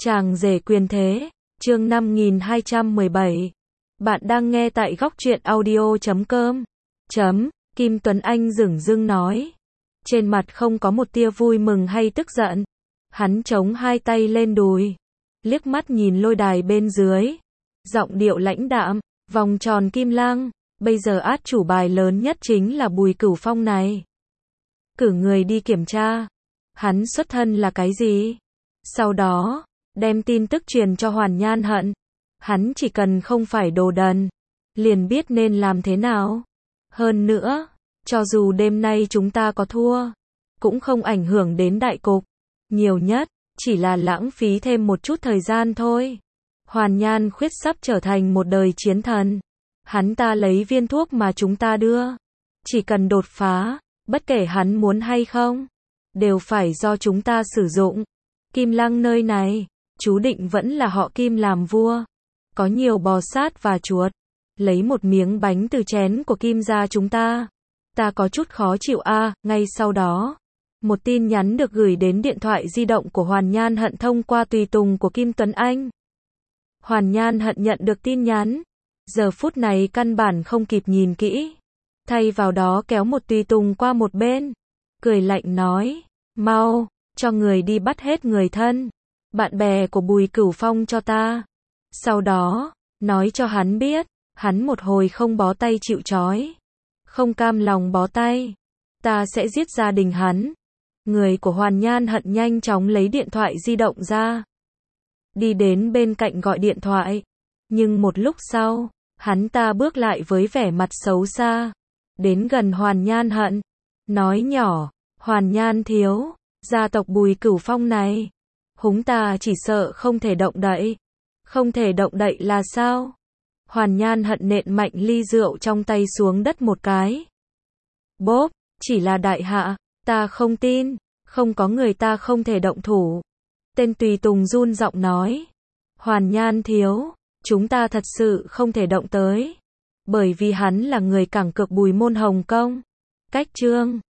Chàng rể quyền thế, chương 5217. Bạn đang nghe tại góc truyện audio.com. Kim Tuấn Anh dửng dưng nói. Trên mặt không có một tia vui mừng hay tức giận. Hắn chống hai tay lên đùi, liếc mắt nhìn lôi đài bên dưới. Giọng điệu lãnh đạm, vòng tròn kim lang, bây giờ át chủ bài lớn nhất chính là Bùi Cửu Phong này. Cử người đi kiểm tra, hắn xuất thân là cái gì? Sau đó, đem tin tức truyền cho Hoàn Nhan Hận. Hắn chỉ cần không phải đồ đần, liền biết nên làm thế nào. Hơn nữa, cho dù đêm nay chúng ta có thua, cũng không ảnh hưởng đến đại cục. Nhiều nhất, chỉ là lãng phí thêm một chút thời gian thôi. Hoàn Nhan Khuyết sắp trở thành một đời chiến thần. Hắn ta lấy viên thuốc mà chúng ta đưa. Chỉ cần đột phá, bất kể hắn muốn hay không, đều phải do chúng ta sử dụng. Kim Lăng nơi này, chú định vẫn là họ Kim làm vua. Có nhiều bò sát và chuột. Lấy một miếng bánh từ chén của Kim gia chúng ta. Ta có chút khó chịu a. Ngay sau đó, một tin nhắn được gửi đến điện thoại di động của Hoàn Nhan Hận thông qua tùy tùng của Kim Tuấn Anh. Hoàn Nhan Hận nhận được tin nhắn. Giờ phút này căn bản không kịp nhìn kỹ. Thay vào đó kéo một tùy tùng qua một bên. Cười lạnh nói, mau, cho người đi bắt hết người thân, bạn bè của Bùi Cửu Phong cho ta. Sau đó, nói cho hắn biết, hắn một hồi không bó tay chịu trói, không cam lòng bó tay, ta sẽ giết gia đình hắn. Người của Hoàn Nhan Hận nhanh chóng lấy điện thoại di động ra, đi đến bên cạnh gọi điện thoại. Nhưng một lúc sau, hắn ta bước lại với vẻ mặt xấu xa, đến gần Hoàn Nhan Hận, nói nhỏ, Hoàn Nhan thiếu, gia tộc Bùi Cửu Phong này, húng ta chỉ sợ không thể động đậy. Không thể động đậy là sao? Hoàn Nhan Hận nện mạnh ly rượu trong tay xuống đất một cái. Bốp, chỉ là đại hạ, ta không tin, không có người ta không thể động thủ. Tên tùy tùng run giọng nói, Hoàn Nhan thiếu, chúng ta thật sự không thể động tới, bởi vì hắn là người cẳng cược Bùi môn Hồng Công. Cách chương